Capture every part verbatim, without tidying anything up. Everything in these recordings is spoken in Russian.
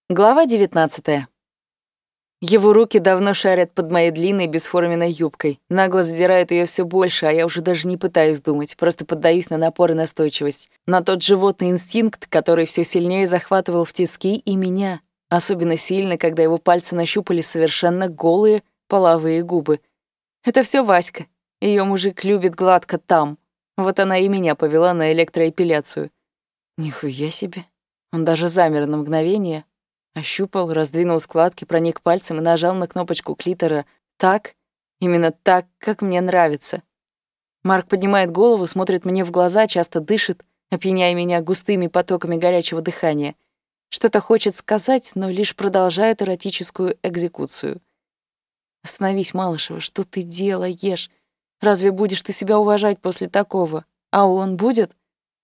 Глава девятнадцатая. Его руки давно шарят под моей длинной бесформенной юбкой, нагло задирают ее все больше, а я уже даже не пытаюсь думать, просто поддаюсь на напор и настойчивость, на тот животный инстинкт, который все сильнее захватывал в тиски и меня, особенно сильно, когда его пальцы нащупали совершенно голые половые губы. Это все Васька. Ее мужик любит гладко там. Вот она и меня повела на электроэпиляцию. Нихуя себе. Он даже замер на мгновение, ощупал, раздвинул складки, проник пальцем и нажал на кнопочку клитора так, именно так, как мне нравится. Марк поднимает голову, смотрит мне в глаза, часто дышит, опьяняя меня густыми потоками горячего дыхания. Что-то хочет сказать, но лишь продолжает эротическую экзекуцию. «Остановись, Малышева, что ты делаешь? Разве будешь ты себя уважать после такого? А он будет?»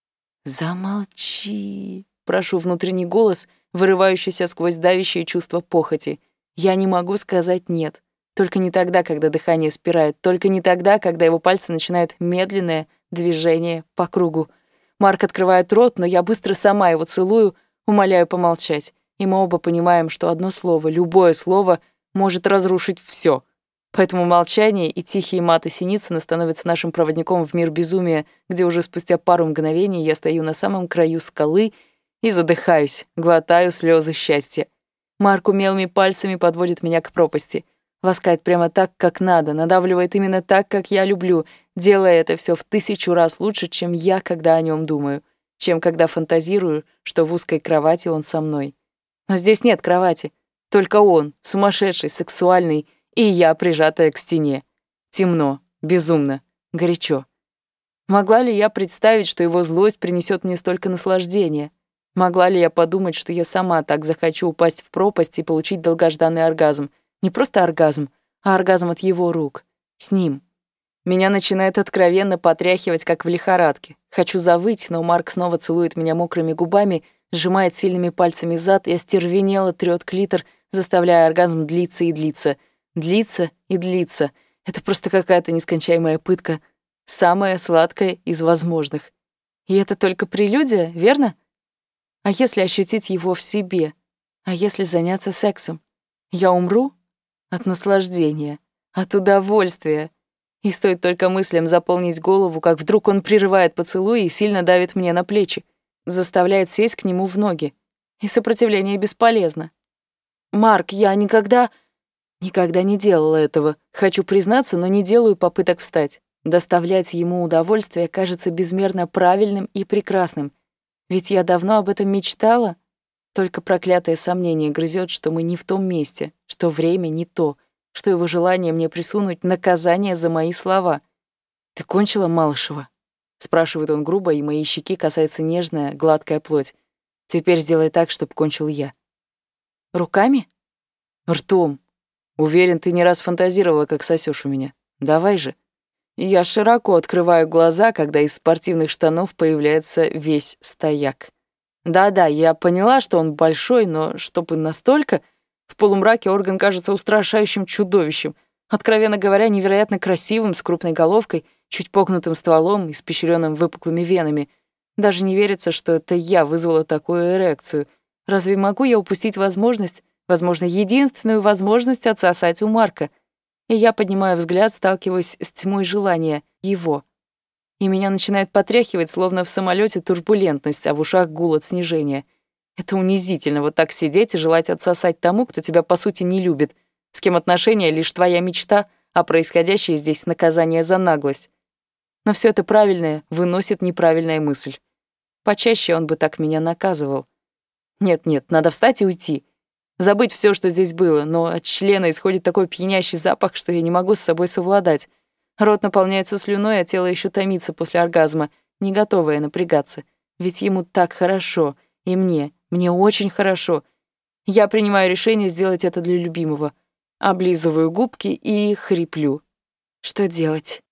«Замолчи», — прошу внутренний голос, вырывающийся сквозь давящее чувство похоти. Я не могу сказать «нет». Только не тогда, когда дыхание спирает, только не тогда, когда его пальцы начинают медленное движение по кругу. Марк открывает рот, но я быстро сама его целую, умоляю помолчать. И мы оба понимаем, что одно слово, любое слово, может разрушить все. Поэтому молчание и тихие маты Синицына становятся нашим проводником в мир безумия, где уже спустя пару мгновений я стою на самом краю скалы и задыхаюсь, глотаю слезы счастья. Марк умелыми пальцами подводит меня к пропасти. Ласкает прямо так, как надо, надавливает именно так, как я люблю, делая это все в тысячу раз лучше, чем я, когда о нем думаю, чем когда фантазирую, что в узкой кровати он со мной. Но здесь нет кровати, только он, сумасшедший, сексуальный, и я, прижатая к стене. Темно, безумно, горячо. Могла ли я представить, что его злость принесет мне столько наслаждения? Могла ли я подумать, что я сама так захочу упасть в пропасть и получить долгожданный оргазм? Не просто оргазм, а оргазм от его рук. С ним. Меня начинает откровенно потряхивать, как в лихорадке. Хочу завыть, но Марк снова целует меня мокрыми губами, сжимает сильными пальцами зад и остервенело трёт клитор, заставляя оргазм длиться и длиться. Длиться и длиться. Это просто какая-то нескончаемая пытка. Самая сладкая из возможных. И это только прелюдия, верно? А если ощутить его в себе? А если заняться сексом? Я умру? От наслаждения, от удовольствия. И стоит только мыслям заполнить голову, как вдруг он прерывает поцелуй и сильно давит мне на плечи, заставляет сесть к нему в ноги. И сопротивление бесполезно. «Марк, я никогда...» Никогда не делала этого. Хочу признаться, но не делаю попыток встать. Доставлять ему удовольствие кажется безмерно правильным и прекрасным. Ведь я давно об этом мечтала. Только проклятое сомнение грызет, что мы не в том месте, что время не то, что его желание мне присунуть наказание за мои слова. «Ты кончила, Малышева?» — спрашивает он грубо, и моей щеки касается нежная, гладкая плоть. «Теперь сделай так, чтобы кончил я». «Руками?» «Ртом. Уверен, ты не раз фантазировала, как сосёшь у меня. Давай же». Я широко открываю глаза, когда из спортивных штанов появляется весь стояк. Да-да, я поняла, что он большой, но чтобы настолько... В полумраке орган кажется устрашающим чудовищем, откровенно говоря, невероятно красивым, с крупной головкой, чуть погнутым стволом, испещрённым выпуклыми венами. Даже не верится, что это я вызвала такую эрекцию. Разве могу я упустить возможность, возможно, единственную возможность отсосать у Марка? И я поднимаю взгляд, сталкиваюсь с тьмой желания его. И меня начинает потряхивать, словно в самолёте турбулентность, а в ушах гул от снижения. Это унизительно, вот так сидеть и желать отсосать тому, кто тебя по сути не любит, с кем отношения лишь твоя мечта, а происходящее здесь наказание за наглость. Но всё это правильное выносит неправильная мысль. Почаще он бы так меня наказывал. Нет-нет, надо встать и уйти. Забыть всё, что здесь было, но от члена исходит такой пьянящий запах, что я не могу с собой совладать. Рот наполняется слюной, а тело ещё томится после оргазма, не готовое напрягаться. Ведь ему так хорошо, и мне, мне очень хорошо. Я принимаю решение сделать это для любимого. Облизываю губки и хриплю. Что делать?